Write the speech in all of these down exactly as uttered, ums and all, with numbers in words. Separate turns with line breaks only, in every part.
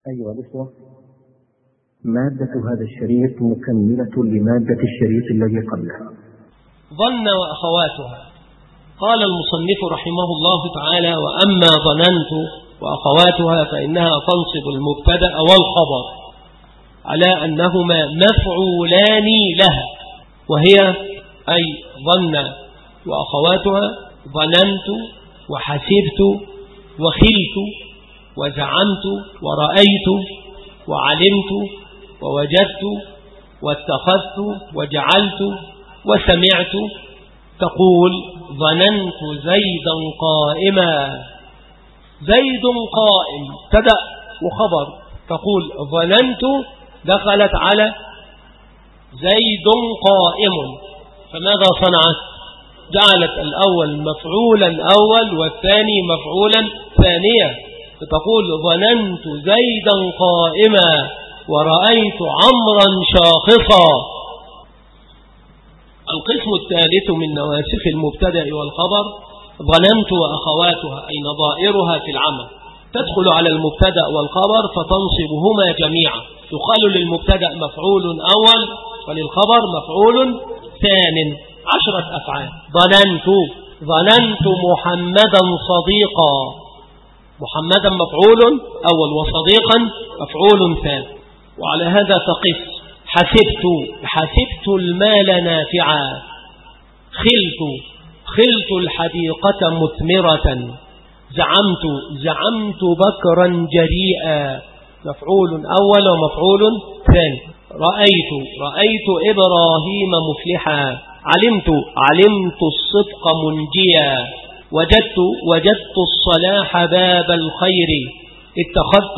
أيها الأخوة، مادة هذا الشريط مكملة لمادة الشريط الذي قبله.
ظن وأخواتها. قال المصنف رحمه الله تعالى: وأما ظننت وأخواتها فإنها تنصب المبتدأ والخبر على أنهما مفعولان لها، وهي أي ظن وأخواتها ظننت وحسبت وخلت وزعمت ورأيت وعلمت ووجدت واتخذت وجعلت وسمعت. تقول: ظننت زيدا قائما. زيد قائم ابتدأ وخبر. تقول ظننت دخلت على زيد قائم، فماذا صنعت؟ جعلت الأول مفعولا أول والثاني مفعولا ثانيا، فتقول ظننت زيدا قائما ورأيت عمرا شاخصا. القسم الثالث من نواسخ المبتدأ والخبر ظننت وأخواتها، أي نظائرها في العمل، تدخل على المبتدأ والخبر فتنصبهما جميعا. يقال للمبتدأ مفعول أول وللخبر مفعول ثان. عشرة أفعال. ظننت ظننت محمدا صديقا. محمدا مفعول أول وصديقا مفعول ثان. وعلى هذا تقف. حسبت حسبت المال نافعا. خلت خلت الحديقة مثمرة. زعمت زعمت بكرا جريئا، مفعول أول ومفعول ثاني. رأيت رأيت إبراهيم مفلحا. علمت علمت الصدق منجيا. وجدت وجدت الصلاح باب الخير. اتخذت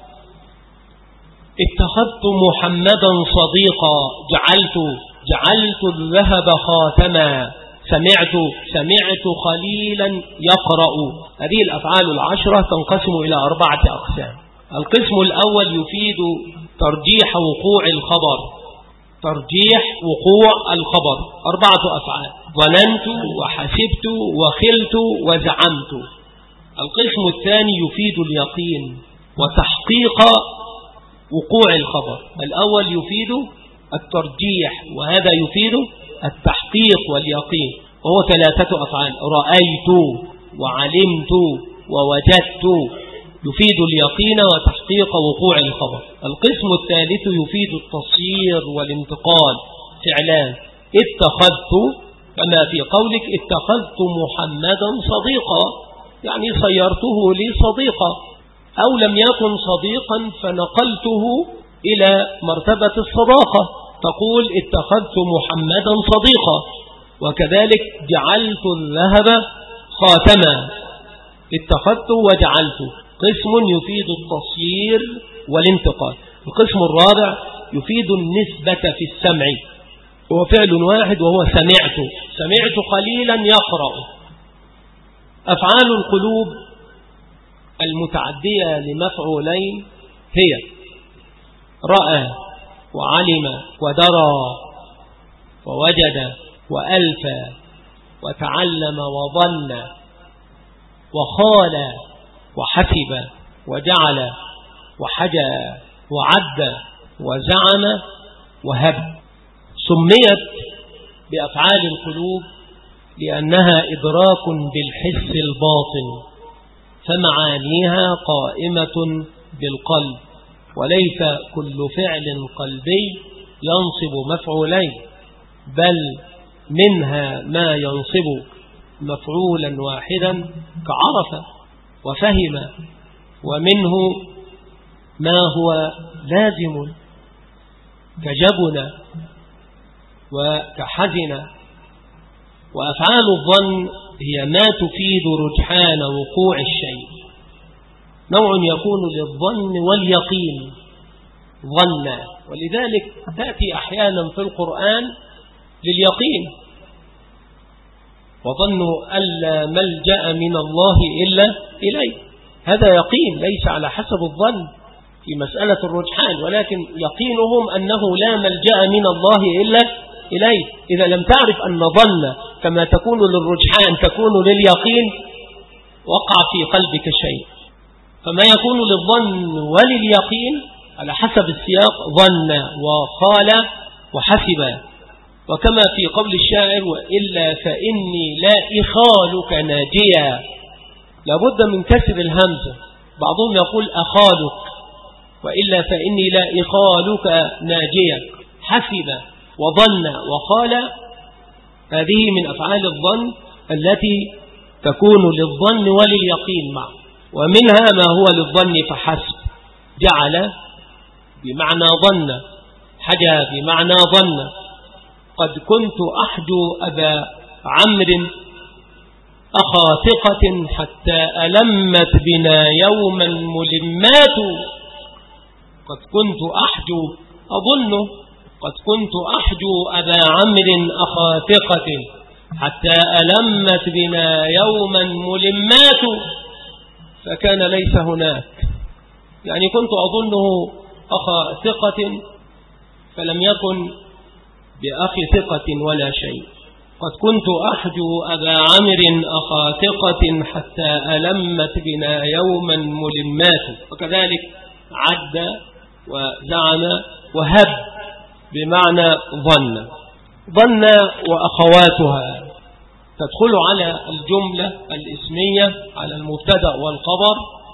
اتخذت محمدا صديقا. جعلت جعلت الذهب خاتما. سمعت سمعت خليلا يقرأ. هذه الأفعال العشرة تنقسم إلى أربعة أقسام. القسم الأول يفيد ترجيح وقوع الخبر. ترجيح وقوع الخبر أربعة أفعال: ظننت وحسبت وخلت وزعمت. القسم الثاني يفيد اليقين وتحقيق وقوع الخبر. الأول يفيد الترجيح وهذا يفيد التحقيق واليقين، وهو ثلاثة أفعال: رأيت وعلمت ووجدت، يفيد اليقين وتحقيق وقوع الخبر. القسم الثالث يفيد التصيير والانتقال. فعلان: اتخذت، كما في قولك اتخذت محمدا صديقا، يعني صيرته لي صديقا، أو لم يكن صديقا فنقلته إلى مرتبة الصداقة، تقول اتخذت محمدا صديقا. وكذلك جعلت الذهب خاتما. اتخذت وجعلت. قسم يفيد التصيير والانتقال. القسم الرابع يفيد النسبة في السمع، هو فعل واحد وهو سمعت. سمعت خليلا يقرأ. أفعال القلوب المتعدية لمفعولين هي رأى وعلم ودرى ووجد وألفى وتعلم وظن وخال وحسب وجعل وحجى وعد وزعم وهب. سميت بأفعال القلوب لأنها إدراك بالحس الباطن، فمعانيها قائمة بالقلب، وليس كل فعل قلبي ينصب مفعولين، بل منها ما ينصب مفعولا واحدا كعرف وفهم، ومنه ما هو لازم كجبن وكحزن. وأفعال الظن هي ما تفيد رجحان وقوع الشيء. نوع يكون للظن واليقين ظنا، ولذلك تأتي أحيانا في القرآن لليقين: وظنوا ألا ملجأ من الله إلا إليه. هذا يقين ليس على حسب الظن في مسألة الرجحان، ولكن يقينهم أنه لا ملجأ من الله إلا إليه. إذا لم تعرف أن ظن كما تكون للرجحان تكون لليقين، وقع في قلبك شيء. فما يكون للظن ولليقين على حسب السياق ظن وقال وحسب، وكما في قول الشاعر وإلا فإني لا إخالك ناجيا، لابد من كسر الهمزة. بعضهم يقول أخالك، وإلا فإني لا إخالك ناجيا. حسب وظن وقال هذه من أفعال الظن التي تكون للظن ولليقين معه، ومنها ما هو للظن فحسب. جعل بمعنى ظن، حجى بمعنى ظن. قد كنت أحجو أبا عمرو أخا ثقة حتى ألمت بنا يوما ملمات. قد كنت أحجو أظن قد كنت أحجو أبا عمرو أخا ثقة حتى ألمت بنا يوما ملمات، فكان ليس هناك، يعني كنت أظنه أخا ثقة فلم يكن بأخ ثقة ولا شيء. قد كنت أحجو أبا عمرو أخا ثقة حتى ألمت بنا يوما ملمات. وكذلك عد وزعم وهب بمعنى ظن. ظن وأخواتها تدخل على الجملة الإسمية على المبتدأ والخبر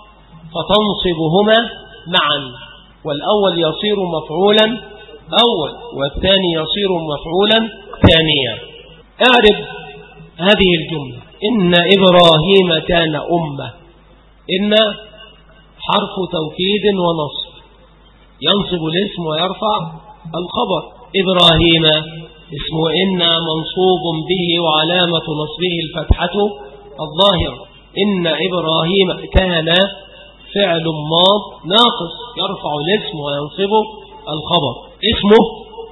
فتنصبهما معا، والأول يصير مفعولا أول والثاني يصير مفعولا ثانيا. اعرف هذه الجملة: إن إبراهيم كان أمة. إن حرف توكيد ونصب ينصب الاسم ويرفع الخبر. إبراهيم اسم إن منصوب به وعلامة نصبه الفتحة الظاهرة. إن إبراهيم كان فعل ماض ناقص يرفع الاسم وينصب الخبر. اسمه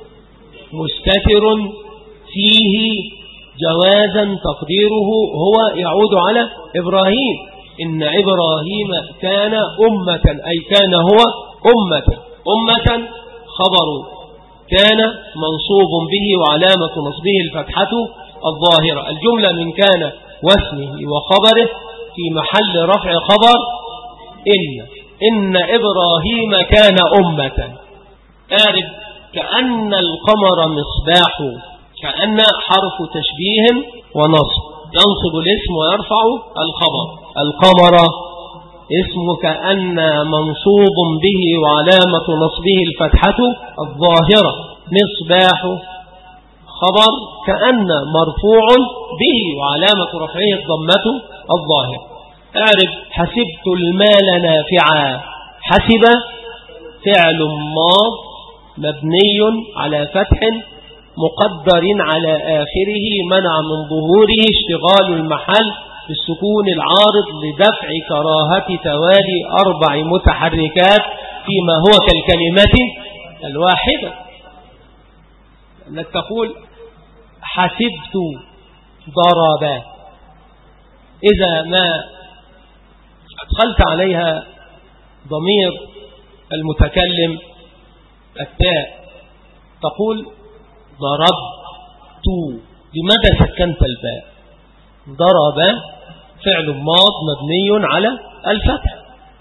مستتر فيه جوازا تقديره هو يعود على إبراهيم. إن إبراهيم كان أمة أي كان هو أمة. أمة خبر كان منصوب به وعلامة نصبه الفتحة الظاهرة. الجملة من كان واسمه وخبره في محل رفع خبر إن. إن إبراهيم كان أمة. أعرف كأن القمر مصباح. كأن حرف تشبيه ونصب ينصب الاسم ويرفع الخبر. القمر اسم كأن منصوب به وعلامة نصبه الفتحة الظاهرة. مصباح خبر كأن مرفوع به وعلامة رفعه الضمة الظاهرة. أعرف حسبت المال نافعا. حسب فعل ماض مبني على فتح مقدر على آخره منع من ظهوره اشتغال المحل بالسكون العارض لدفع كراهة توالي أربع متحركات فيما هو كالكلمة الواحدة. أنك تقول حسبت ضرب، إذا ما أدخلت عليها ضمير المتكلم التاء تقول ضربت. لماذا سكنت الباء؟ ضرب فعل ماض مبني على الفتح.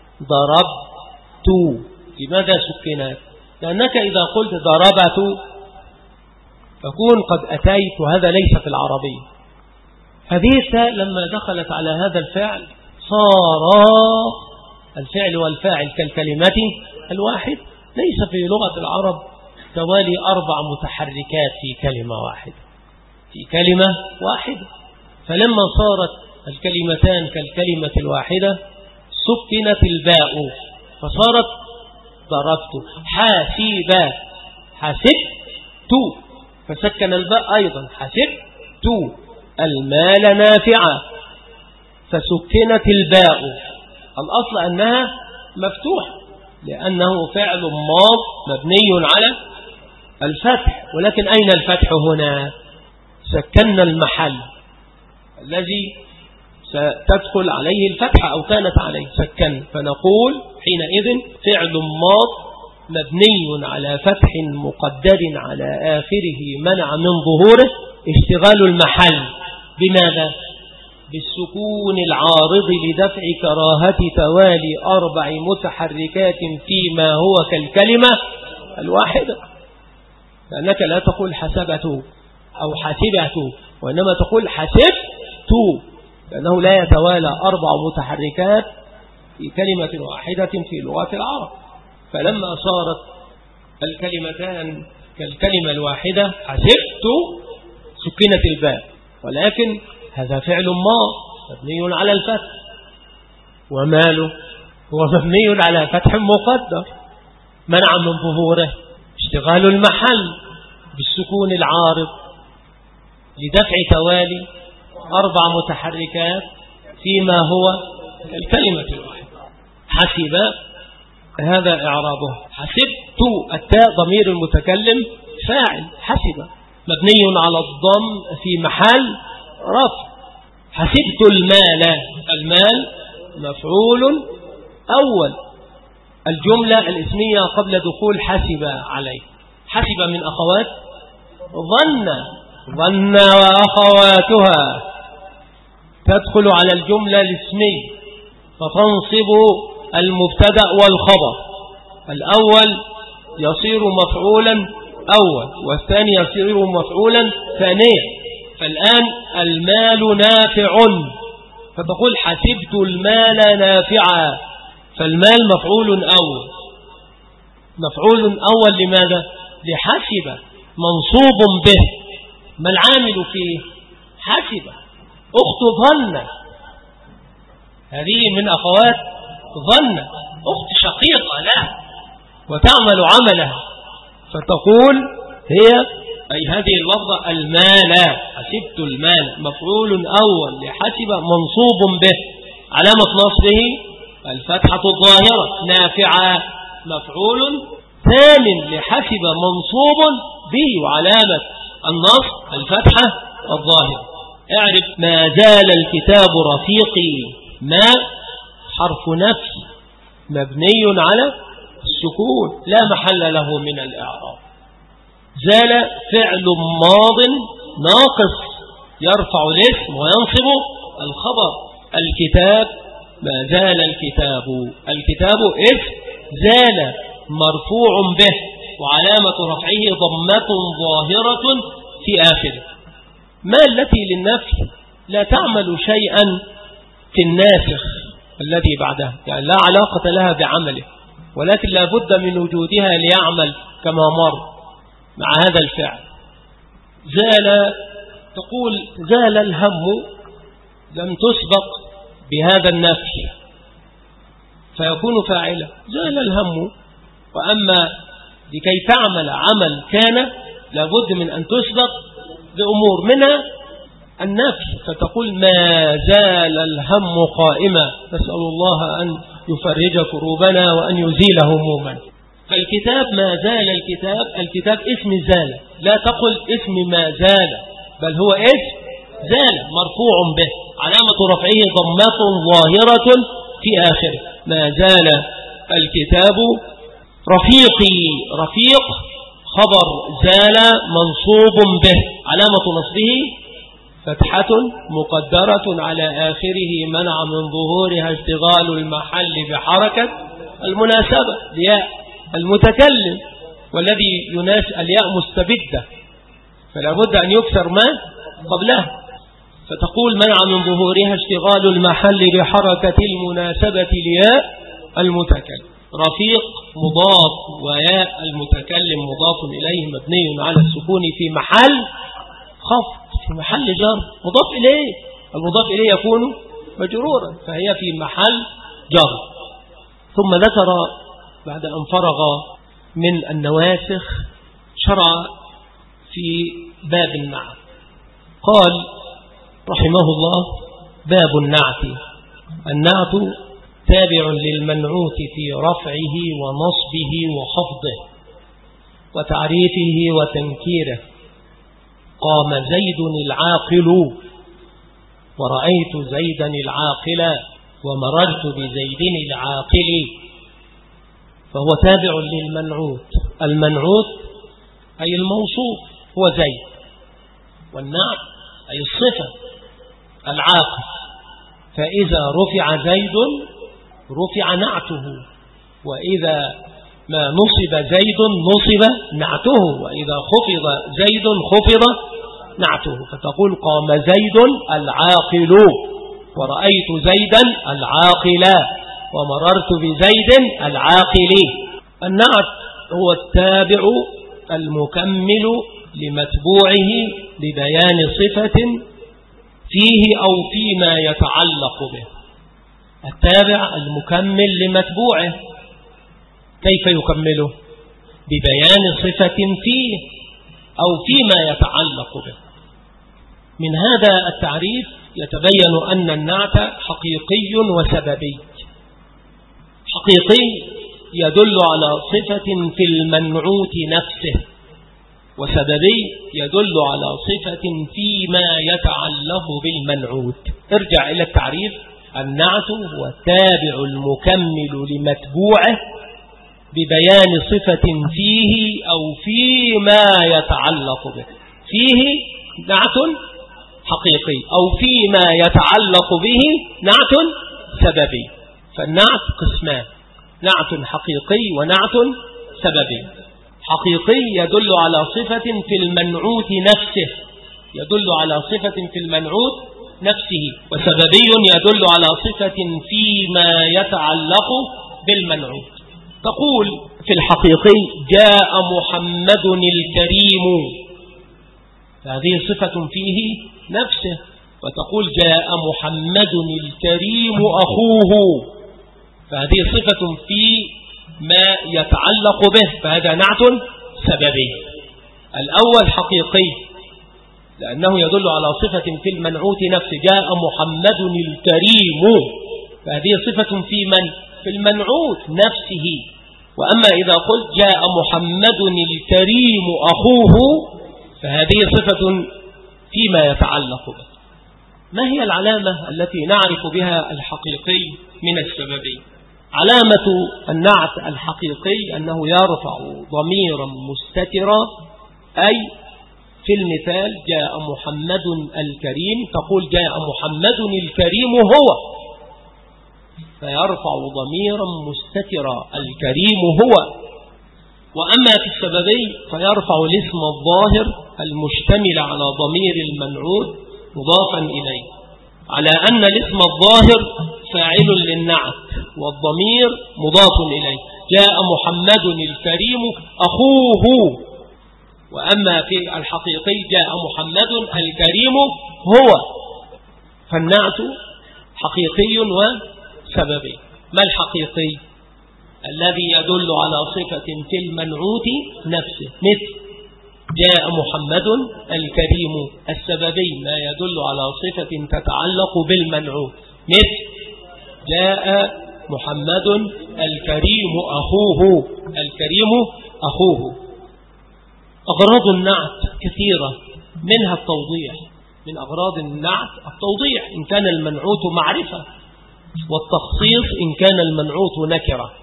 ضربت لماذا سكنت؟ لأنك إذا قلت ضربت تكون قد أتيت، وهذا ليس في العربية. هذه التاء لما دخلت على هذا الفعل صار الفعل والفاعل كالكلمة الواحد. ليس في لغة العرب توالي أربع متحركات في كلمة واحدة في كلمة واحدة. فلما صارت الكلمتان كالكلمة الواحدة سكنت الباء فصارت ضربت. حاسبا حسبت فسكن الباء أيضا. حسبت المال نافعا فسكنت الباء. الأصل أنها مفتوحة لأنه فعل ماض مبني على الفتح، ولكن أين الفتح هنا؟ سكننا المحل الذي ستدخل عليه الفتحة أو كانت عليه سكن، فنقول حينئذ فعل ماض مبني على فتح مقدر على آخره منع من ظهوره اشتغال المحل. بماذا؟ بالسكون العارض لدفع كراهة توالي أربع متحركات فيما هو كالكلمة الواحدة، لأنك لا تقول حسبته أو حسبته، وإنما تقول حسبت، لأنه لا يتوالى أربع متحركات في كلمة واحدة في لغة العرب. فلما صارت الكلمتان كالكلمة الواحدة حسبت سكنت الباء، ولكن هذا فعل ما مبني على الفتح، وماله هو مبني على فتح مقدر منع من ظهوره اشتغال المحل بالسكون العارض لدفع توالي أربع متحركات فيما هو الكلمة الواحدة. حسب هذا إعرابه. حسبت التاء ضمير المتكلم فاعل حسب مبني على الضم في محل رفع. حسبت المال، المال مفعول أول، الجملة الاسمية قبل دخول حسب عليه. حسب من أخوات ظن، ظن وأخواتها تدخل على الجملة الاسمية فتنصب المبتدأ والخبر. الأول يصير مفعولا أول، والثاني يصير مفعولا ثانيا. فالآن المال نافع، فتقول حسبت المال نافعا، فالمال مفعول أول. مفعول أول لماذا؟ لحسب منصوب به. ما العامل فيه؟ حسب. أخت ظن، هذه من أخوات ظن، أخت شقيقة له وتعمل عملها، فتقول هي أي هذه اللفظة المال. حسبت المال مفعول أول لحسب منصوب به، علامة نصبه الفتحة الظاهرة. نافعة مفعول ثان لحسب منصوب به، وعلامة النصب الفتحة الظاهرة. اعرف ما زال الكتاب رفيقي، ما حرف نفي مبني على السكون لا محل له من الإعراب. زال فعل ماض ناقص يرفع الاسم وينصب الخبر. الكتاب ما زال الكتاب، الكتاب اسم زال مرفوع به، وعلامة رفعه ضمة ظاهرة في آخره. ما التي للنفي لا تعمل شيئا في الناسخ الذي بعدها، يعني لا علاقة لها بعمله، ولكن لا بد من وجودها ليعمل كما مر مع هذا الفعل. زال، تقول زال الهم، لم تسبق بهذا النفي فيكون فاعلا. زال الهم. وأما لكي تعمل عمل كان لابد من أن تسبق بأمور منها النفي، فتقول ما زال الهم قائما، نسأل الله أن يفرج كروبنا وأن يزيل همومنا. فالكتاب ما زال الكتاب، الكتاب اسم زال، لا تقل اسم ما زال، بل هو اسم زال مرفوع به، علامة رفعه ضمة ظاهرة في آخره. ما زال الكتاب رفيقي، رفيق خبر زال منصوب به، علامة نصبه فتحة مقدرة على آخره منع من ظهورها اشتغال المحل بحركة المناسبة لياء المتكلم، والذي يناس الياء مستبدة فلا بد أن يكسر ما قبلها، فتقول منع من ظهورها اشتغال المحل بحركة المناسبة لياء المتكلم. رفيق مضاف وياء المتكلم مضاف إليه مبني على السكون في محل خفض، في محل جر مضاف إليه، المضاف إليه يكون مجرورا، فهي في محل جر. ثم ذكر بعد أن فرغ من النواسخ شرع في باب النعت. قال رحمه الله: باب النعت. النعت تابع للمنعوت في رفعه ونصبه وخفضه وتعريفه وتنكيره. قام زيد العاقل ورأيت زيدا العاقل ومررت بزيد العاقل، فهو تابع للمنعوت. المنعوت أي الموصوف هو زيد، والنعت أي الصفة العاقل. فإذا رفع زيد رفع نعته، وإذا ما نصب زيد نصب نعته، وإذا خفض زيد خفض نعته. فتقول قام زيد العاقل، ورأيت زيدا العاقلا، ومررت بزيد العاقل. النعت هو التابع المكمل لمتبوعه ببيان صفة فيه أو فيما يتعلق به. التابع المكمل لمتبوعه، كيف يكمله؟ ببيان صفة فيه أو فيما يتعلق به. من هذا التعريف يتبين أن النعت حقيقي وسببي. حقيقي يدل على صفة في المنعوت نفسه، وسببي يدل على صفة فيما يتعلق بالمنعوت. ارجع إلى التعريف: النعت هو التابع المكمل لمتبوعه ببيان صفة فيه أو فيما يتعلق به. فيه نعت حقيقي، أو فيما يتعلق به نعت سببي. فالنعت قسمان: نعت حقيقي ونعت سببي. حقيقي يدل على صفة في المنعوت نفسه، يدل على صفة في المنعوت نفسه. وسببي يدل على صفة فيما يتعلق بالمنعوت. تقول في الحقيقي: جاء محمد الكريم، هذه صفة فيه نفسه. وتقول: جاء محمد الكريم أخوه، فهذه صفة في ما يتعلق به، فهذا نعت سببي. الأول حقيقي لأنه يدل على صفة في المنعوت نفسه: جاء محمد الكريم، فهذه صفة في من؟ في المنعوت نفسه. وأما إذا قلت: جاء محمد الكريم أخوه، فهذه صفة فيما يتعلق به. ما هي العلامة التي نعرف بها الحقيقي من السببي؟ علامة النعت الحقيقي أنه يرفع ضميرا مستترا، أي في المثال: جاء محمد الكريم، تقول: جاء محمد الكريم هو، فيرفع ضميرا مستترا الكريم هو. وأما في السببي فيرفع الاسم الظاهر المشتمل على ضمير المنعوت مضافا إليه، على أن الاسم الظاهر فاعل للنعت والضمير مضاف إليه. جاء محمد الكريم أخوه. وأما في الحقيقي: جاء محمد الكريم هو. فالنعت حقيقي وسببي. ما الحقيقي؟ الذي يدل على صفة في المنعوت نفسه، مثل جاء محمد الكريم. السببي ما يدل على صفة تتعلق بالمنعوت، مثل جاء محمد الكريم أخوه. الكريم أخوه. أغراض النعت كثيرة، منها التوضيح. من أغراض النعت التوضيح إن كان المنعوت معرفة، والتخصيص إن كان المنعوت نكرة.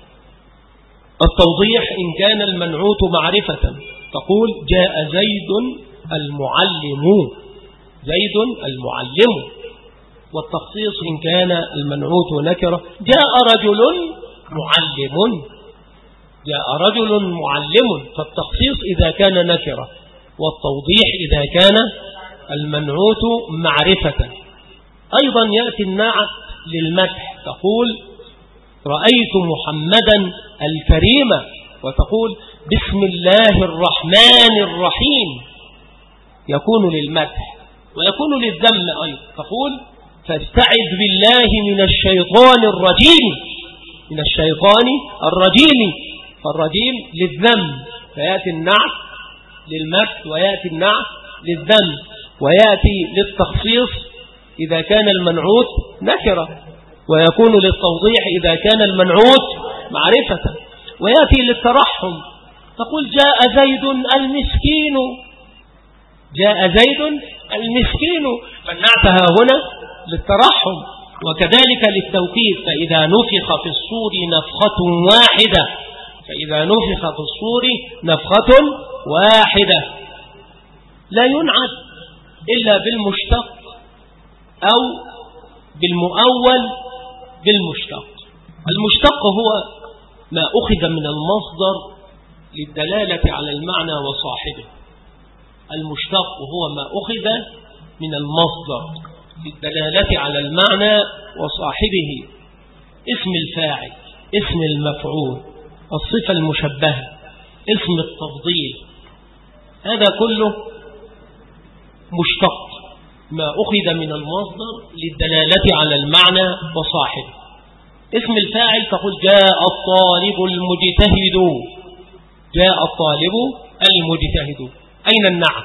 التوضيح إن كان المنعوت معرفة، تقول: جاء زيد المعلم، زيد المعلم. والتخصيص إن كان المنعوت نكرة: جاء رجل معلم، جاء رجل معلم. فالتخصيص إذا كان نكرة، والتوضيح إذا كان المنعوت معرفة. أيضا يأتي النعت للمدح، تقول: رأيت محمدا الكريم، وتقول: بسم الله الرحمن الرحيم. يكون للمدح ويكون للذم أيضا، تقول: فاستعذ بالله من الشيطان الرجيم، من الشيطان الرجيم. فالرجيم للذم، فيأتي النعت للمدح ويأتي النعت للذم، ويأتي للتخصيص إذا كان المنعوت نكرة، ويكون للتوضيح إذا كان المنعوت معرفة، ويأتي للترحم. تقول: جاء زيد المسكين، جاء زيد المسكين. فالنعتها هنا للترحم، وكذلك للتوكيد. فإذا نفخ في الصور نفخة واحدة، فإذا نفخ في الصور نفخة واحدة. لا ينعت إلا بالمشتق أو بالمؤول بالمشتق. المشتق هو ما أخذ من المصدر للدلالة على المعنى وصاحبه. المشتق هو ما أخذ من المصدر للدلالة على المعنى وصاحبه، اسم الفاعل، اسم المفعول، الصفة المشبهة، اسم التفضيل، هذا كله مشتق، ما أخذ من المصدر للدلالة على المعنى وصاحبه. اسم الفاعل تقول جاء الطالب المجتهد، جاء الطالب المجتهد. أين النعت؟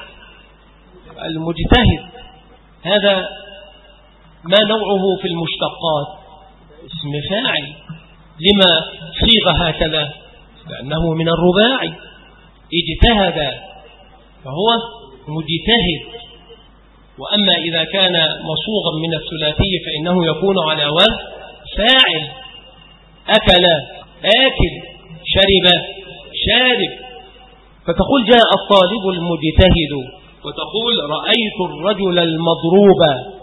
المجتهد هذا ما نوعه في المشتقات؟ اسم فاعل. لما صيغ هكذا؟ لأنه من الرباعي، اجتهد فهو مجتهد. وأما إذا كان مصوغا من الثلاثي فإنه يكون على وزن فاعل. أكل آكل، شرب شارب. فتقول جاء الطالب المجتهد، وتقول رأيت الرجل المضروب.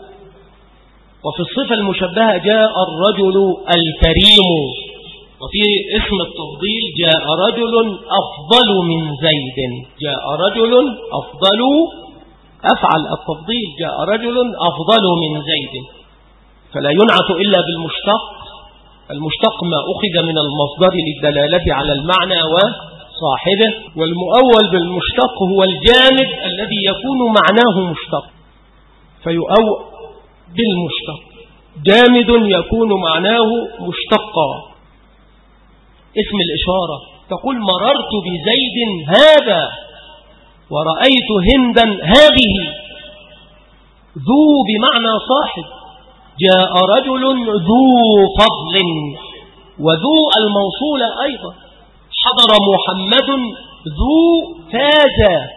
وفي الصفة المشبهة جاء الرجل الكريم. وفي اسم التفضيل جاء رجل أفضل من زيد، جاء رجل أفضل، أفعل التفضيل، جاء رجل أفضل من زيد. فلا ينعت إلا بالمشتق. المشتق ما أخذ من المصدر للدلالة على المعنى وصاحبه. والمؤول بالمشتق هو الجامد الذي يكون معناه مشتق، فيؤول بالمشتق. جامد يكون معناه مشتقا. اسم الإشارة تقول مررت بزيد هذا، ورأيت هندا هذه. ذو بمعنى صاحب. جاء رجل ذو فضل، وذو الموصول أيضا. حضر محمد ذو فاز،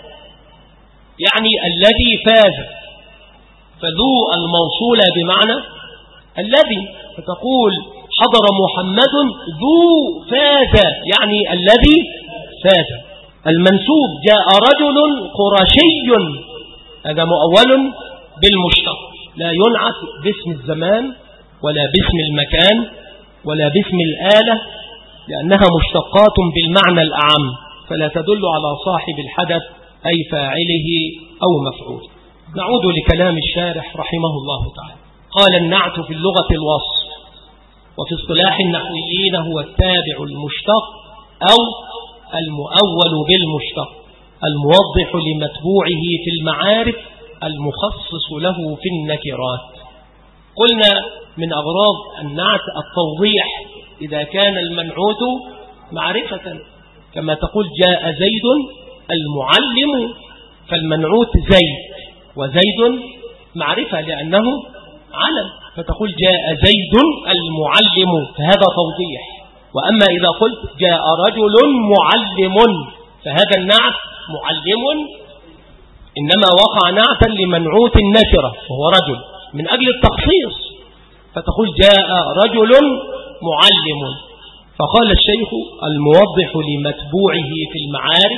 يعني الذي فاز. فذو الموصول بمعنى الذي، فتقول حضر محمد ذو فاز، يعني الذي فاز. المنسوب جاء رجل قرشي، هذا مؤول بالمشتق، لا ينعت باسم الزمان ولا باسم المكان ولا باسم الآلة، لأنها مشتقات بالمعنى الأعم، فلا تدل على صاحب الحدث أي فاعله أو مفعول. نعود لكلام الشارح رحمه الله تعالى. قال النعت في اللغة الوصف، وفي اصطلاح النحويين هو التابع المشتق أو المؤول بالمشتق، الموضح لمتبوعه في المعارف، المخصص له في النكرات. قلنا من أغراض النعت التوضيح إذا كان المنعوت معرفة، كما تقول جاء زيد المعلم، فالمنعوت زيد، وزيد معرفة لأنه علم، فتقول جاء زيد المعلم، فهذا توضيح. وأما إذا قلت جاء رجل معلم، فهذا النعت معلم إنما وقع نعتا لمنعوت النكرة وهو رجل من أجل التخصيص، فتقول جاء رجل معلم. فقال الشيخ الموضح لمتبوعه في المعارف،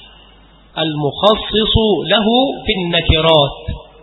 المخصص له في النكرات.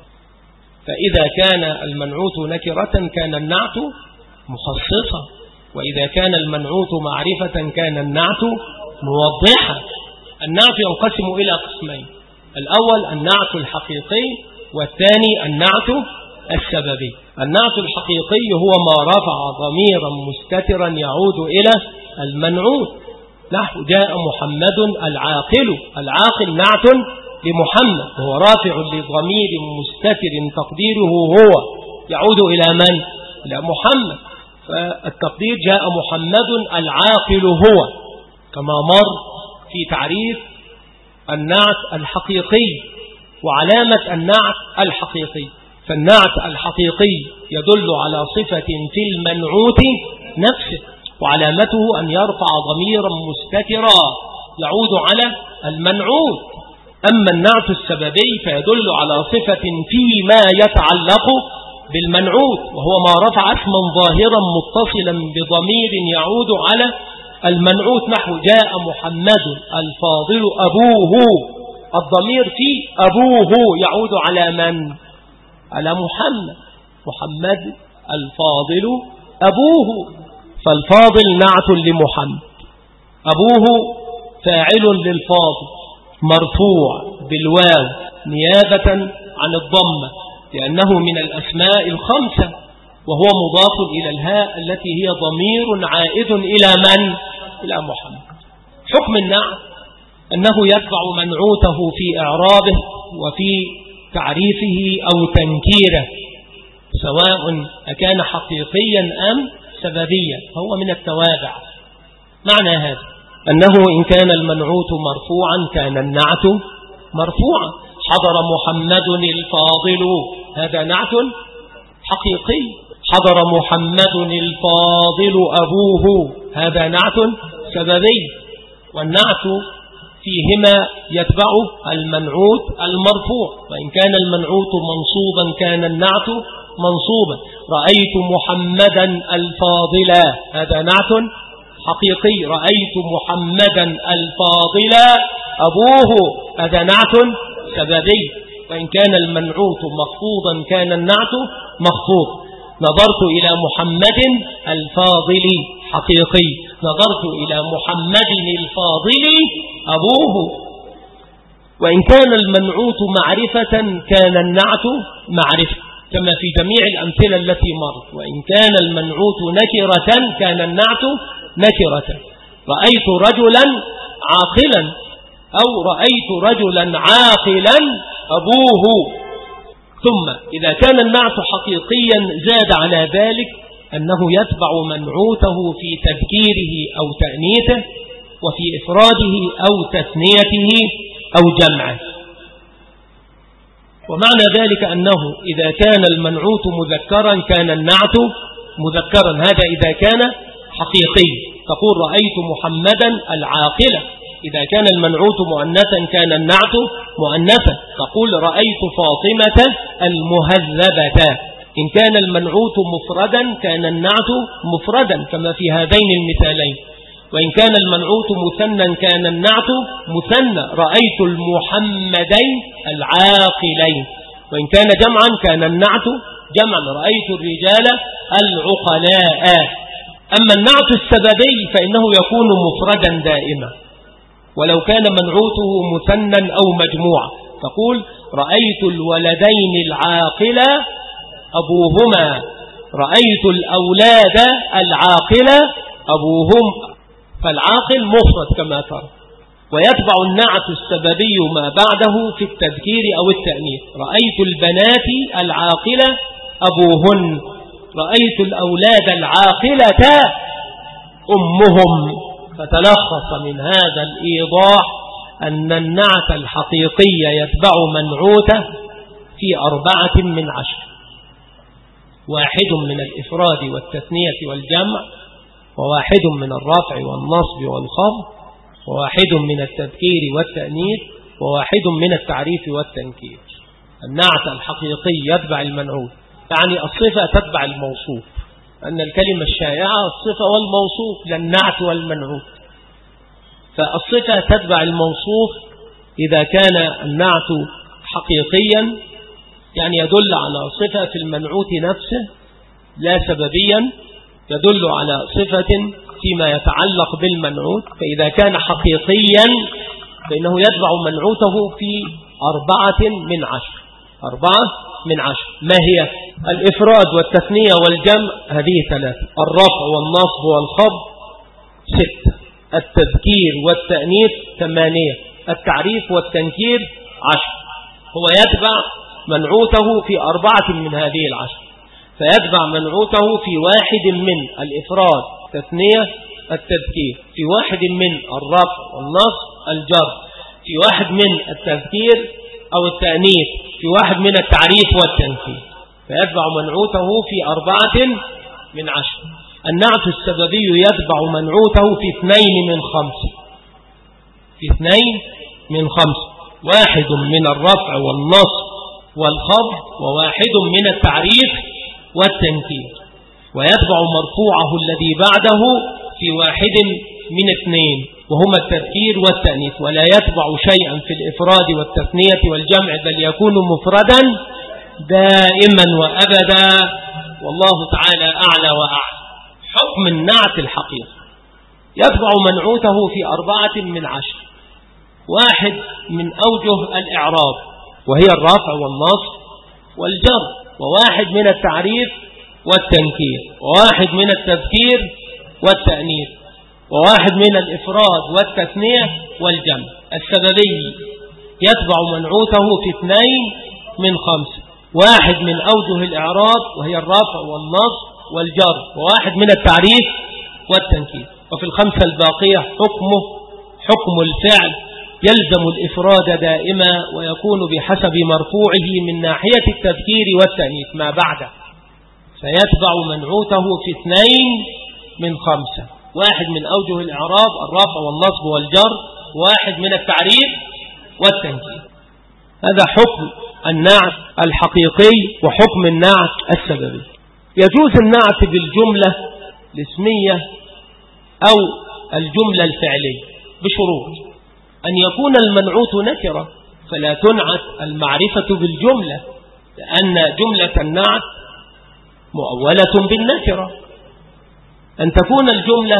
فإذا كان المنعوت نكرة كان النعت مخصصا، وإذا كان المنعوت معرفة كان النعت موضحا. النعت ينقسم إلى قسمين: الأول النعت الحقيقي، والثاني النعت السببي. النعت الحقيقي هو ما رفع ضميرا مستترا يعود إلى المنعوت، نحو جاء محمد العاقل. العاقل نعت لمحمد وهو رافع لضمير مستتر تقديره هو، يعود إلى من؟ إلى محمد. فالتقدير جاء محمد العاقل هو، كما مر في تعريف النعت الحقيقي وعلامة النعت الحقيقي. فالنعت الحقيقي يدل على صفة في المنعوت نفسه، وعلامته أن يرفع ضميرا مستترا يعود على المنعوت. أما النعت السببي فيدل على صفة فيما يتعلق بالمنعوت، وهو ما رفع اسما ظاهرا متصلا بضمير يعود على المنعوت، نحو جاء محمد الفاضل أبوه. الضمير في أبوه يعود على من؟ على محمد. محمد الفاضل أبوه، فالفاضل نعت لمحمد، أبوه فاعل للفاضل مرفوع بالواو نيابة عن الضمة لأنه من الأسماء الخمسة، وهو مضاف إلى الهاء التي هي ضمير عائد إلى من؟ إلى محمد. حكم النعت أنه يتبع منعوته في إعرابه وفي تعريفه أو تنكيره، سواء أكان حقيقيا أم سببيا، فهو من التوابع. معنى هذا أنه إن كان المنعوت مرفوعا كان النعت مرفوعا. حضر محمد الفاضل، هذا نعت حقيقي. حضر محمد الفاضل أبوه، هذا نعت سببي. والنعت فيهما يتبع المنعوت المرفوع، وإن كان المنعوت منصوبا كان النعت منصوبا. رأيت محمدا الفاضلا، هذا نعت حقيقي. رأيت محمدا الفاضلا أبوه، هذا نعت سببي. وإن كان المنعوت مخفوضا كان النعت مخفوض. نظرت إلى محمد الفاضل حقيقي، نظرت إلى محمد الفاضل أبوه. وإن كان المنعوت معرفة كان النعت معرفة، كما في جميع الأمثلة التي مرت. وإن كان المنعوت نكرة كان النعت نكرة. رأيت رجلا عاقلا أو رأيت رجلا عاقلا أبوه. ثم إذا كان النعت حقيقيا زاد على ذلك أنه يتبع منعوته في تذكيره أو تأنيثه، وفي إفراده أو تثنيته أو جمعه. ومعنى ذلك أنه إذا كان المنعوت مذكرا كان النعت مذكرا، هذا إذا كان حقيقي. تقول رأيت محمدا العاقلة. إذا كان المنعوت مؤنثا كان النعت مؤنثا. تقول رأيت فاطمة المهذبة. إن كان المنعوت مفردا كان النعت مفردا، كما في هذين المثالين. وإن كان المنعوت مثنى كان النعت مثنى. رأيت المحمدين العاقلين. وإن كان جمعا كان النعت جمعا. رأيت الرجال العقلاء. أما النعت السببي فإنه يكون مفردا دائما، ولو كان منعوته مثنى أو مجموعا. تقول رأيت الولدين العاقلة أبوهما. رأيت الأولاد العاقلة أبوهم. فالعاقل مفرد كما ترى. ويتبع النعت السببي ما بعده في التذكير أو التأنيث. رأيت البنات العاقلة أبوهن. رأيت الأولاد العاقلة أمهم. فتلخص من هذا الإيضاح أن النعت الحقيقي يتبع منعوته في أربعة من عشر: واحد من الإفراد والتثنية والجمع، وواحد من الرفع والنصب والخفض، وواحد من التذكير والتأنيث، وواحد من التعريف والتنكير. النعت الحقيقي يتبع المنعوت، يعني الصفة تتبع الموصوف، أن الكلمة الشائعة الصفة والموصوف للنعت والمنعوت. فالصفة تتبع الموصوف إذا كان النعت حقيقيا، يعني يدل على صفة في المنعوت نفسه لا سببيا، يدل على صفة فيما يتعلق بالمنعوت. فإذا كان حقيقيا فإنه يتبع منعوته في أربعة من عشر. أربعة من عشر ما هي؟ الإفراد والتثنية والجمع هذه ثلاثة، الرفع والنصب والخفض ستة، التذكير والتأنيث ثمانية، التعريف والتنكير عشر. هو يتبع منعوته في أربعة من هذه العشر، فيتبع منعوته في واحد من الإفراد تثنية التذكير، في واحد من الرفع والنصب الجر، في واحد من التذكير أو التأنيث، في واحد من التعريف والتنكير. فيتبع منعوته في أربعة من عشر. النعت السببي يتبع منعوته في اثنين من خمسة، في اثنين من خمسة، واحد من الرفع والنصب والخفض، وواحد من التعريف والتنكير. ويتبع مرفوعه الذي بعده في واحد من اثنين، وهما التذكير والتأنيث. ولا يتبع شيئا في الإفراد والتثنية والجمع، بل يكون مفردا دائما وأبدا والله تعالى أعلى وأعلى. حكم النعت الحقيقي يتبع منعوته في أربعة من عشر. واحد من أوجه الإعراب وهي الرفع والنصب والجر، وواحد من التعريف والتنكير، وواحد من التذكير والتأنيث، وواحد من الإفراد والتثنية والجمع. السببي يتبع منعوته في اثنين من خمسة. واحد من أوجه الإعراب وهي الرفع والنصب والجر، وواحد من التعريف والتنكير. وفي الخمسة الباقية حكمه حكم الفعل يلزم الإفراد دائما، ويكون بحسب مرفوعه من ناحية التذكير والتأنيث ما بعده، فيتبع منعوته في اثنين من خمسة. واحد من أوجه الإعراب الرفع والنصب والجر، واحد من التعريف والتنكير. هذا حكم النعت الحقيقي وحكم النعت السببي. يجوز النعت بالجملة الاسمية أو الجملة الفعلية بشروط: أن يكون المنعوت نكرة فلا تنعت المعرفة بالجملة، لأن جملة النعت مؤولة بالنكرة. أن تكون الجملة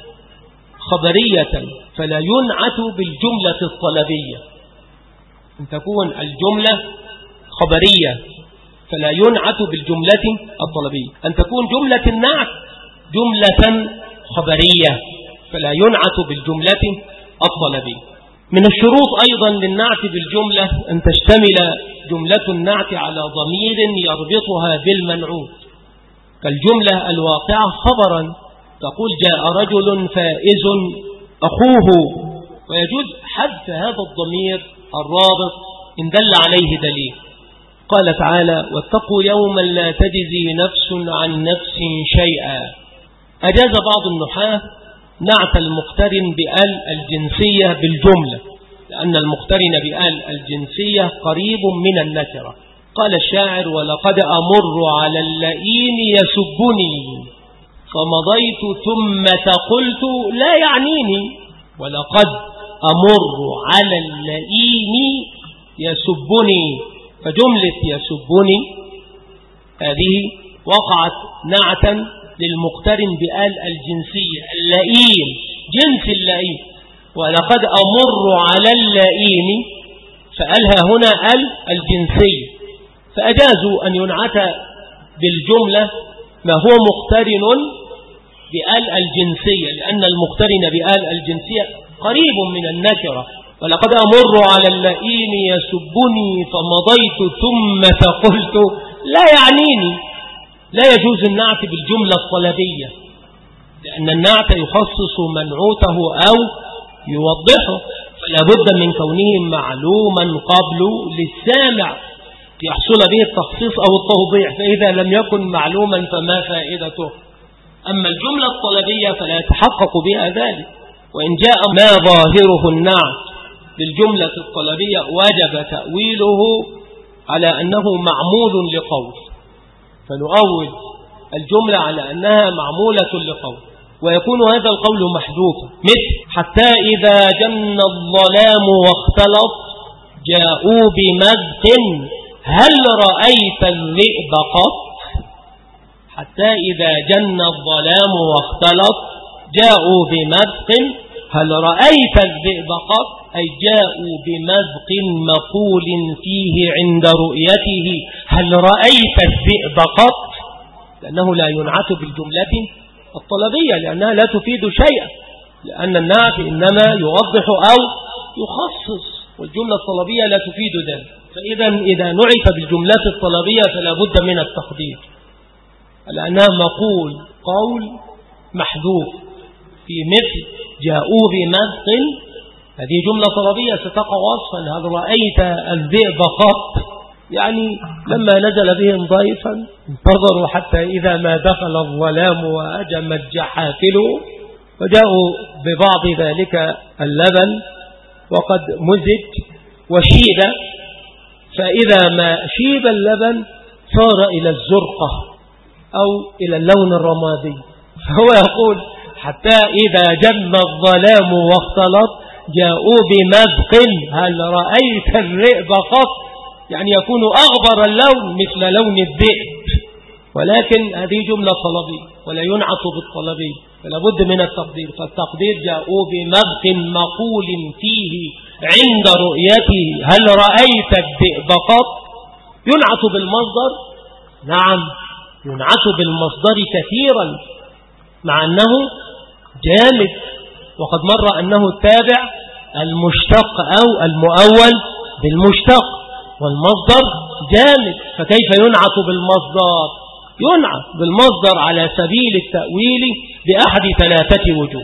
خبرية فلا ينعت بالجملة الطلبية. أن تكون الجملة خبرية فلا ينعت بالجملة الطلبية. أن تكون جملة النعت جملة خبرية فلا ينعت بالجملة الطلبية. من الشروط أيضا للنعت بالجملة أن تشتمل جملة النعت على ضمير يربطها بالمنعوت، كالجملة الواقعة خبرا تقول جاء رجل فائز أخوه، ويجوز حذف هذا الضمير الرابط إن دل عليه دليل. قال تعالى: واتقوا يوما لا تجزي نفس عن نفس شيئا. أجاز بعض النحاة نعت المقترن بآل الجنسية بالجملة، لأن المقترن بآل الجنسية قريب من النكرة. قال الشاعر: ولقد أمر على اللئيم يسبني فمضيت ثم قلت لا يعنيني. ولقد أمر على اللئيم يسبني، فجملة يسبني هذه وقعت نعتا للمقترن بآل الجنسية اللئيم، جنس اللئيم. ولقد أمر على اللئيم فألها هنا آل الجنسية، فأجازوا أن ينعت بالجملة ما هو مقترن بآل الجنسية، لأن المقترن بآل الجنسية قريب من النكرة. ولقد أمر على اللئيم يسبني فمضيت ثم قلت لا يعنيني. لا يجوز النعت بالجملة الطلبية، لأن النعت يخصص منعوته أو يوضحه، فلا بد من كونه معلوما قبل للسامع يحصل به التخصيص أو التوضيح، فإذا لم يكن معلوما فما فائدته. أما الجملة الطلبية فلا يتحقق بها ذلك، وإن جاء ما ظاهره النعت بالجملة الطلبية وجب تأويله على أنه معمول لقول، فنؤول الجملة على أنها معمولة لقول، ويكون هذا القول محذوفا، مثل حتى إذا جن الظلام واختلط جاءوا بمذق هل رأيت الذئب قط. حتى إذا جن الظلام واختلط جاءوا بمذق هل رأيت الذئب قط، أي جاءوا بمذق مقول فيه عند رؤيته هل رأيت الذئب قط، لأنه لا ينعت بالجملة الطلبية لأنها لا تفيد شيئا، لأن النعت إنما يوضح أو يخصص، والجملة الطلبية لا تفيد ذلك. فإذا إذا نعت بالجملة الطلبية فلا بد من التقدير، لأنها مقول قول محذوف في مثل جاءوا بمذق، هذه جملة طلبية ستقع وصفا هل رأيت الذئب قط، يعني لما نزل بهم ضيفا انتظروا حتى إذا ما دخل الظلام وأجمت جحافله وجاءوا ببعض ذلك اللبن وقد مزج وشيب، فإذا ما شيب اللبن صار إلى الزرقة أو إلى اللون الرمادي، فهو يقول حتى إذا جم الظلام واختلط جاءوا بمذق هل رأيت الذئب قط، يعني يكون أغبر اللون مثل لون الذئب، ولكن هذه جملة طلبية ولا ينعت بالطلبي، فلا بد من التقدير. فالتقدير جاءوا بمبق مقول فيه عند رؤيته هل رأيت الذئب قط؟ ينعت بالمصدر، نعم ينعت بالمصدر كثيرا مع أنه جامد، وقد مر أنه التابع المشتق أو المؤول بالمشتق، والمصدر جامد، فكيف ينعت بالمصدر؟ ينعت بالمصدر على سبيل التأويل بأحد ثلاثة وجوه.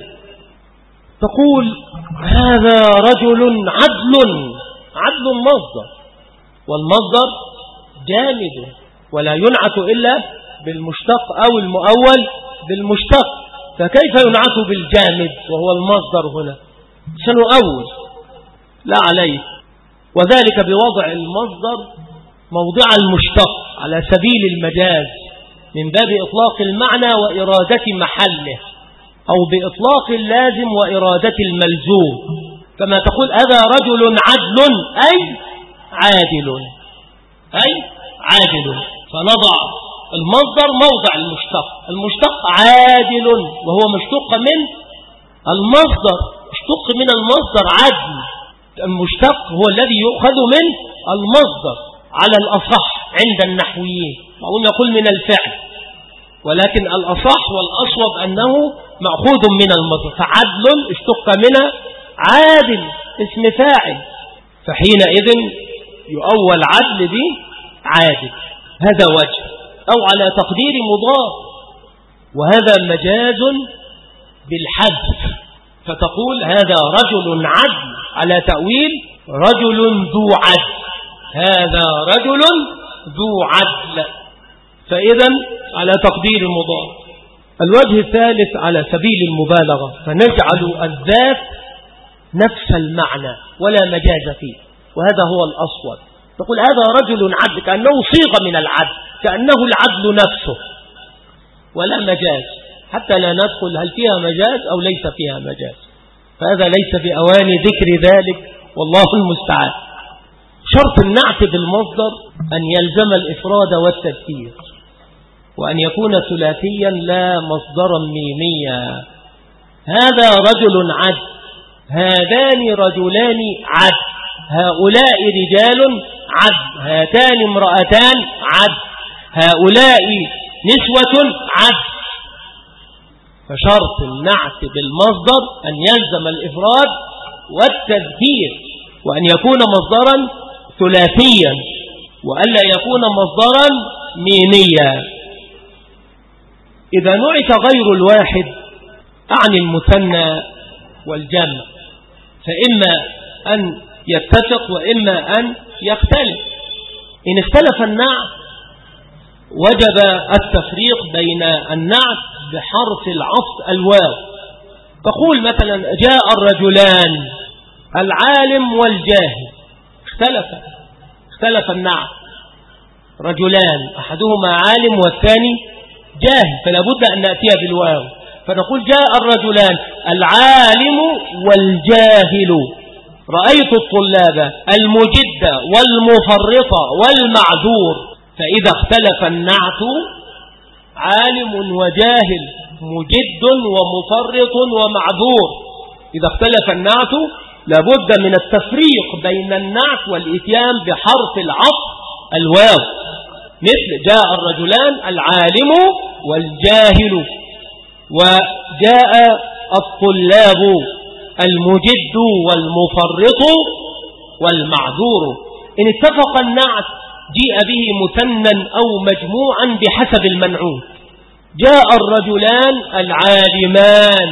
تقول هذا رجل عدل، عدل مصدر، والمصدر جامد ولا ينعت إلا بالمشتق أو المؤول بالمشتق، فكيف ينعت بالجامد وهو المصدر هنا؟ سنؤول لا عليه، وذلك بوضع المصدر موضع المشتق على سبيل المجاز من باب إطلاق المعنى وإرادة محله، أو بإطلاق اللازم وإرادة الملزوم، كما تقول هذا رجل عدل أي عادل، أي عادل، فنضع المصدر موضع المشتق. المشتق عادل وهو مشتق من المصدر، مشتق من المصدر عدل، المشتق هو الذي يؤخذ من المصدر على الأصح عند النحويين، بعضهم يقول من الفعل، ولكن الأصح والأصوب أنه مأخوذ من المصدر، فعدل اشتق منه عادل اسم فاعل، فحينئذ يؤول عدل بعادل، هذا وجه، أو على تقدير مضاف، وهذا مجاز بالحذف، فتقول هذا رجل عدل على تأويل رجل ذو عدل، هذا رجل ذو عدل، فإذا على تقدير مضاف. الوجه الثالث على سبيل المبالغة، فنجعل الذات نفس المعنى ولا مجاز فيه، وهذا هو الأصوب. تقول هذا رجل عدل كأنه صيغة من العدل، كأنه العدل نفسه، ولا مجاز، حتى لا ندخل هل فيها مجاز أو ليس فيها مجاز، فهذا ليس بأوان ذكر ذلك والله المستعان. شرط النعت بالمصدر أن يلزم الإفراد والتذكير، وأن يكون ثلاثيا لا مصدرا ميميا. هذا رجل عدل، هذان رجلان عدل، هؤلاء رجال عدل، هاتان امرأتان عدل، هؤلاء نسوة عدل. فشرط النعت بالمصدر أن يلزم الإفراد والتذكير، وأن يكون مصدرا ثلاثيا، وألا يكون مصدرا ميميا. إذا نعت غير الواحد أعني المثنى والجمع، فإما أن يتفق وإما أن يختلف. إن اختلف النعت وجب التفريق بين النعت بحرف العطف الواو. تقول مثلا جاء الرجلان العالم والجاهل، اختلف اختلف النعت، رجلان أحدهما عالم والثاني جاهل، فلا بد أن نأتي بالواو، فنقول جاء الرجلان العالم والجاهل، رأيت الطلاب المجد والمفرط والمعذور. فإذا اختلف النعت عالم وجاهل، مجد ومفرط ومعذور، إذا اختلف النعت لابد من التفريق بين النعت والإتيان بحرف العطف الواو، مثل جاء الرجلان العالم والجاهل، وجاء الطلاب المجد والمفرط والمعذور. إن اتفق النعت جيء به مثنى أو مجموعا بحسب المنعوت. جاء الرجلان العالمان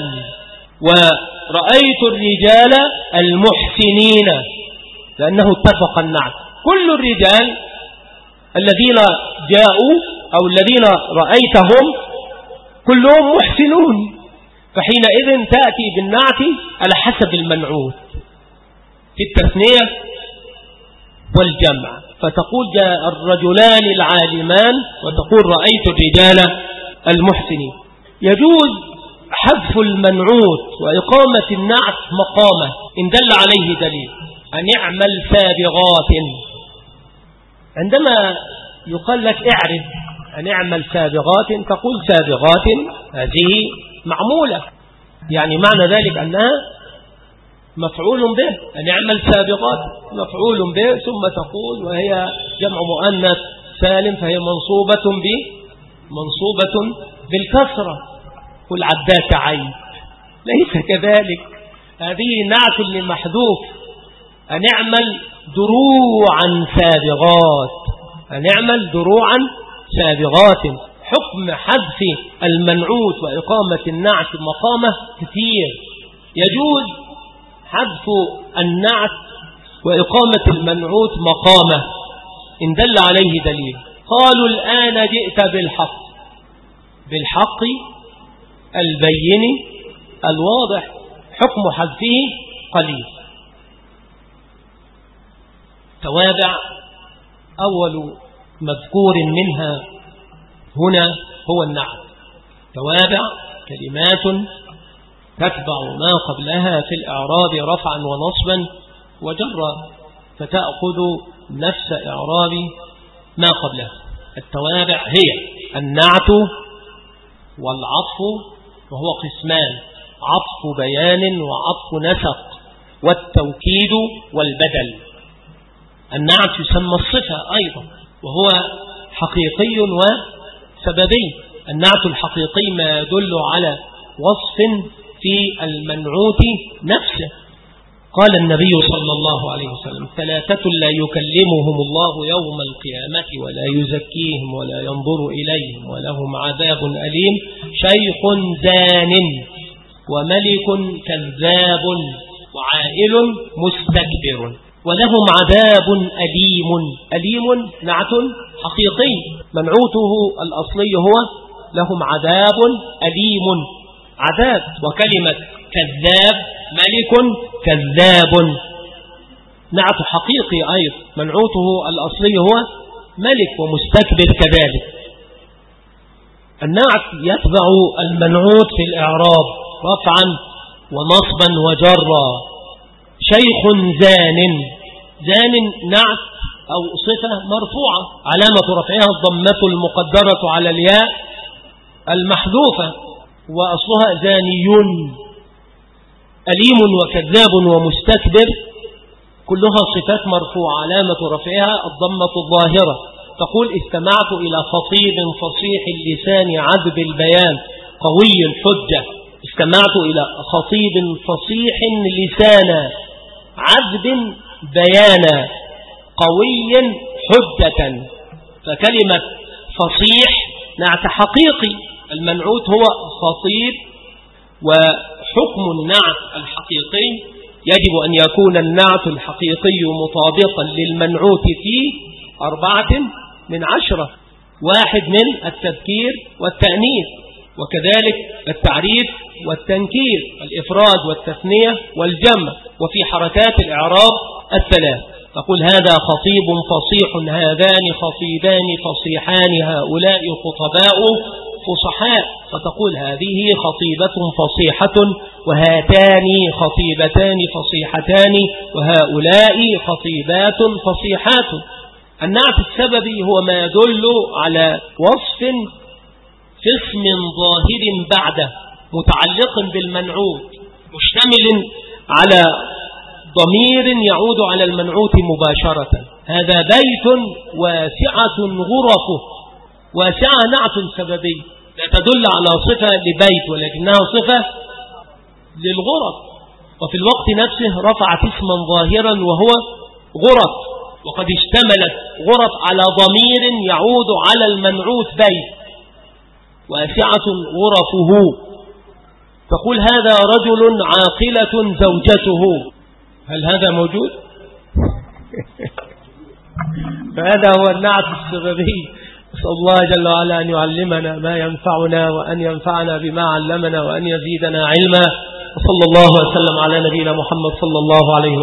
ورأيت الرجال المحسنين، لأنه اتفق النعت، كل الرجال الذين جاءوا أو الذين رأيتهم كلهم محسنون، فحينئذ تأتي بالنعت على حسب المنعوت في التثنية والجمع، فتقول جاء الرجلان العالمان وتقول رأيت الرجال المحسنين. يجوز حذف المنعوت وإقامة النعت مقامه إن دل عليه دليل. أن اعمل سابغات، عندما يقال لك اعرف أن اعمل سابغات، تقول سابغات هذه معمولة، يعني معنى ذلك أنها مفعول به، أن اعمل سابغات مفعول به، ثم تقول وهي جمع مؤنث سالم فهي منصوبة ب منصوبة بالكسرة. قل عداك عين، ليس كذلك، هذه نعت لمحذوف. أن اعمل دروعا سابغات، أن اعمل دروعا سابغات. حكم حذف المنعوت وإقامة النعت مقامه كثير، يجوز حذف النعت وإقامة المنعوت مقامه إن دل عليه دليل. قالوا الآن جئت بالحق، بالحق البين الواضح، حكم حذفه قليل. توابع أول مذكور منها هنا هو النعت. توابع كلمات تتبع ما قبلها في الإعراب رفعا ونصبا وجرا، فتأخذ نفس إعراب ما قبلها. التوابع هي النعت والعطف، وهو قسمان: عطف بيان وعطف نسق، والتوكيد والبدل. النعت يسمى الصفة أيضا، وهو حقيقي وسببي. النعت الحقيقي ما يدل على وصف في المنعوت نفسه. قال النبي صلى الله عليه وسلم: ثلاثة لا يكلمهم الله يوم القيامة ولا يزكيهم ولا ينظر إليهم ولهم عذاب أليم: شيخ زان، وملك كذاب، وعائل مستكبر، ولهم عذاب أليم. أليم نعت حقيقي، منعوته الأصلي هو لهم عذاب أليم، عذاب. وكلمة كذاب ملك كذاب نعت حقيقي أيضا، منعوته الأصلي هو ملك، ومستكبر كذلك. النعت يتبع المنعوت في الإعراب رفعا ونصبا وجرا. شيخ زان، زان نعت أو صفة مرفوعة، علامة رفعها الضمة المقدرة على الياء المحذوفة، وأصلها زاني. أليم وكذاب ومستكبر كلها صفات مرفوعة، علامة رفعها الضمة الظاهرة. تقول: استمعت إلى خطيب فصيح اللسان عذب البيان قوي الحجة. استمعت إلى خطيب فصيح لسانا عذب بيانا قوي حجة. فكلمة فصيح نعت حقيقي، المنعوت هو خطيب. وحكم النعت الحقيقي يجب أن يكون النعت الحقيقي مطابقا للمنعوت في أربعة من عشرة: واحد من التذكير والتأنيث، وكذلك التعريف والتنكير، الإفراد والتثنية والجمع، وفي حركات الإعراب الثلاث. تقول: هذا خطيب فصيح، هذان خطيبان فصيحان، هؤلاء خطباء فصحاء. فتقول: هذه خطيبة فصيحة، وهاتان خطيبتان فصيحتان، وهؤلاء خطيبات فصيحات. النعت السببي هو ما يدل على وصف في اسم ظاهر بعده متعلق بالمنعوت، مشتمل على ضمير يعود على المنعوت مباشرة. هذا بيت واسعة غرفه. واسعة نعت سببي لا تدل على صفة لبيت، ولكنها صفة للغرف، وفي الوقت نفسه رفعت اسما ظاهرا وهو غرف، وقد اشتملت غرف على ضمير يعود على المنعوت بيت. واسعة غرفه. تقول: هذا رجل عاقلة زوجته. هل هذا موجود؟ فهذا هو النعت السببي. نسأل الله جل وعلا أن يعلمنا ما ينفعنا، وأن ينفعنا بما علمنا، وأن يزيدنا علما. وصلى الله وسلم على نبينا محمد صلى الله عليه وسلم.